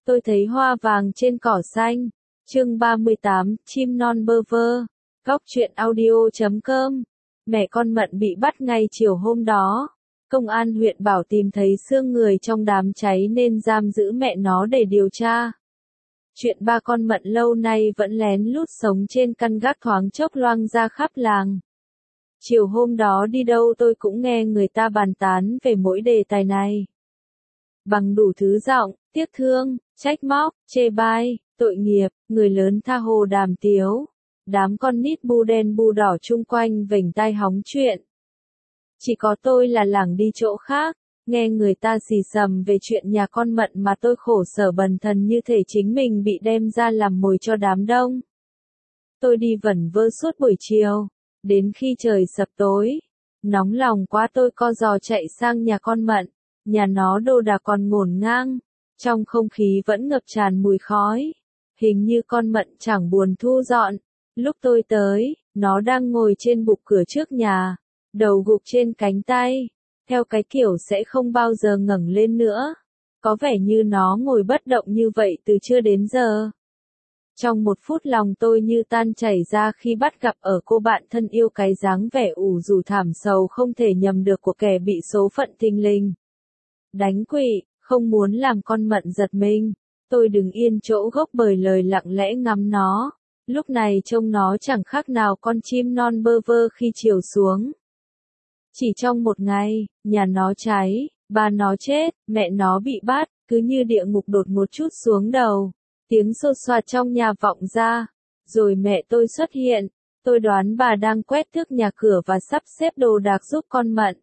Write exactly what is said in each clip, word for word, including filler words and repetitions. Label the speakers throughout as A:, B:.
A: Tôi thấy hoa vàng trên cỏ xanh. Chương ba mươi tám, chim non bơ vơ. Góc truyện audio chấm com. Mẹ con Mận bị bắt ngay chiều hôm đó. Công an huyện bảo tìm thấy xương người trong đám cháy nên giam giữ mẹ nó để điều tra. Chuyện ba con Mận lâu nay vẫn lén lút sống trên căn gác thoáng chốc loang ra khắp làng. Chiều hôm đó đi đâu tôi cũng nghe người ta bàn tán về mỗi đề tài này. Bằng đủ thứ giọng, tiếc thương, trách móc, chê bai, tội nghiệp, người lớn tha hồ đàm tiếu. Đám con nít bu đen bu đỏ chung quanh vểnh tai hóng chuyện. Chỉ có tôi là lảng đi chỗ khác, nghe người ta xì xầm về chuyện nhà con Mận mà tôi khổ sở bần thần như thể chính mình bị đem ra làm mồi cho đám đông. Tôi đi vẩn vơ suốt buổi chiều, đến khi trời sập tối. Nóng lòng quá tôi co giò chạy sang nhà con Mận, nhà nó đồ đạc còn ngổn ngang, trong không khí vẫn ngập tràn mùi khói. Hình như con Mận chẳng buồn thu dọn. Lúc tôi tới, nó đang ngồi trên bục cửa trước nhà, đầu gục trên cánh tay, theo cái kiểu sẽ không bao giờ ngẩng lên nữa. Có vẻ như nó ngồi bất động như vậy từ trưa đến giờ. Trong một phút lòng tôi như tan chảy ra khi bắt gặp ở cô bạn thân yêu cái dáng vẻ ủ rũ thảm sầu không thể nhầm được của kẻ bị số phận thình lình đánh quỵ. Không muốn làm con Mận giật mình, tôi đứng yên chỗ gốc bời lời lặng lẽ ngắm nó. Lúc này trông nó chẳng khác nào con chim non bơ vơ khi chiều xuống. Chỉ trong một ngày, nhà nó cháy, ba nó chết, mẹ nó bị bắt, cứ như địa ngục đột một chút xuống đầu. Tiếng xô xoa trong nhà vọng ra, rồi mẹ tôi xuất hiện. Tôi đoán bà đang quét thước nhà cửa và sắp xếp đồ đạc giúp con Mận.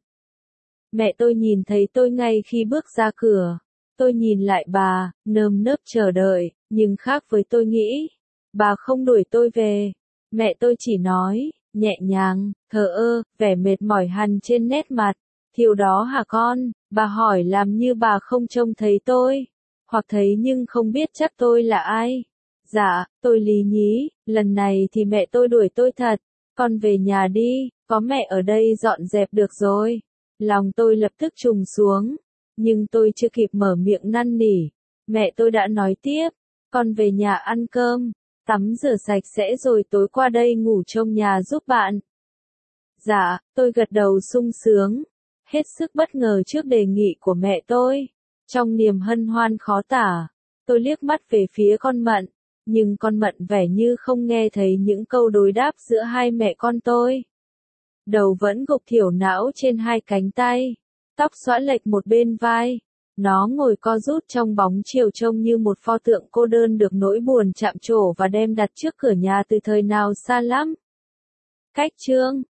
A: Mẹ tôi nhìn thấy tôi ngay khi bước ra cửa. Tôi nhìn lại bà, nơm nớp chờ đợi, nhưng khác với tôi nghĩ. Bà không đuổi tôi về. Mẹ tôi chỉ nói, nhẹ nhàng, thờ ơ, vẻ mệt mỏi hằn trên nét mặt. Thiều đó hả con? Bà hỏi làm như bà không trông thấy tôi. Hoặc thấy nhưng không biết chắc tôi là ai. Dạ, tôi lý nhí, lần này thì mẹ tôi đuổi tôi thật. Con về nhà đi, có mẹ ở đây dọn dẹp được rồi. Lòng tôi lập tức trùng xuống. Nhưng tôi chưa kịp mở miệng năn nỉ. Mẹ tôi đã nói tiếp, con về nhà ăn cơm. Tắm rửa sạch sẽ rồi tối qua đây ngủ trong nhà giúp bạn. Dạ, tôi gật đầu sung sướng. Hết sức bất ngờ trước đề nghị của mẹ tôi. Trong niềm hân hoan khó tả, tôi liếc mắt về phía con Mận. Nhưng con Mận vẻ như không nghe thấy những câu đối đáp giữa hai mẹ con tôi. Đầu vẫn gục thiểu não trên hai cánh tay. Tóc xõa lệch một bên vai. Nó ngồi co rút trong bóng chiều trông như một pho tượng cô đơn được nỗi buồn chạm trổ và đem đặt trước cửa nhà từ thời nào xa lắm. Cách chương